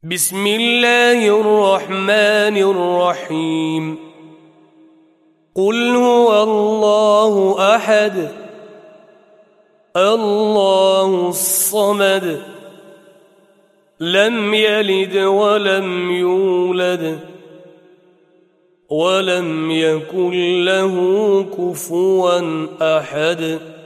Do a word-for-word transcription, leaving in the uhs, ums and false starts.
بسم الله الرحمن الرحيم قل هو الله أحد الله الصمد لم يلد ولم يولد ولم يكن له كفوا أحد